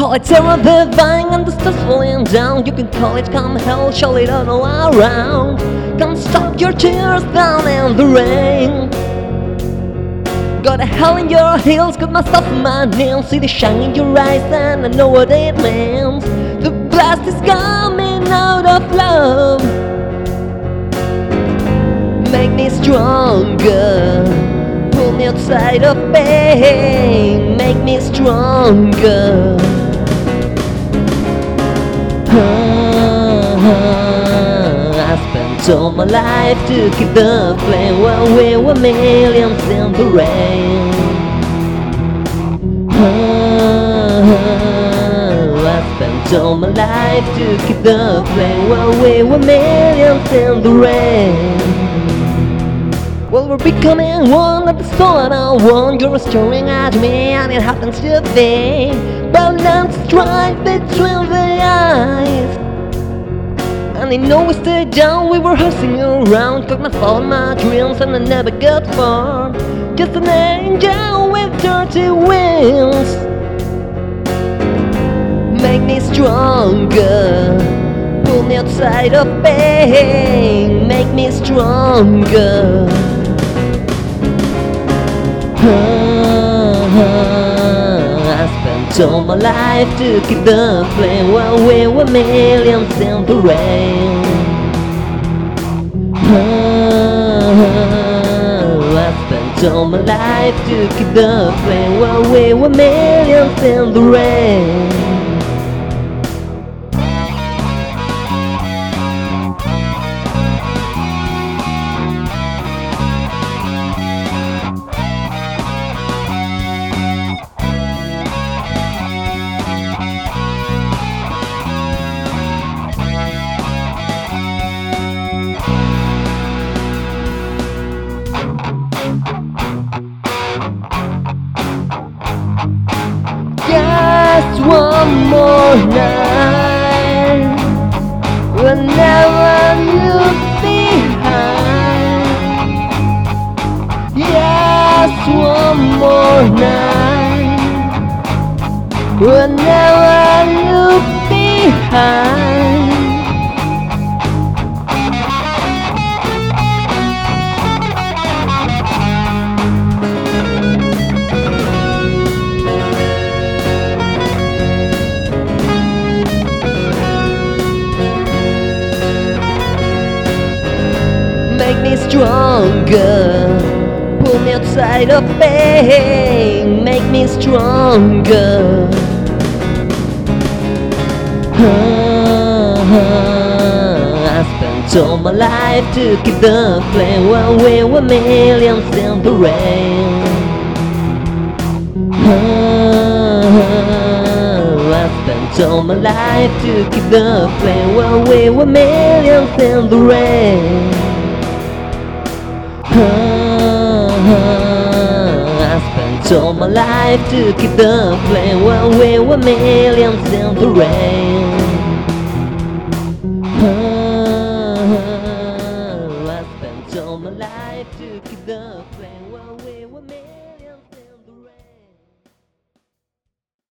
call it terror viving and the stars falling down. You can call it come hell, surely don't know around. Can't stop your tears down in the rain. Got a hell in your heels, got myself in my nails. See the shine in your eyes and I know what it means. The blast is coming out of love. Make me stronger, pull me outside of pain. Make me stronger. I spent all my life to keep the flame while we were millions in the rain. I spent all my life to keep the flame while we were millions in the rain. Well, we're becoming one at the soul and I want. You're staring at me and it happens today. Balance strike between the eyes. And I know we stayed down, we were hustling around. Could not follow my dreams and I never got far. Just an angel with dirty wings. Make me stronger, pull me outside of pain. Make me stronger. I spent all my life to keep the flame while we were millions in the rain. I spent all my life to keep the flame while we were millions in the rain. Just one more night, we'll never look behind. Just one more night, we'll never look behind. Make me stronger, pull me outside of pain. Make me stronger. I spent all my life to keep the flame while we were millions in the rain. I spent all my life to keep the flame while we were millions in the rain. I spent all my life to keep the flame while we were millions in the rain. I spent all my life to keep the flame while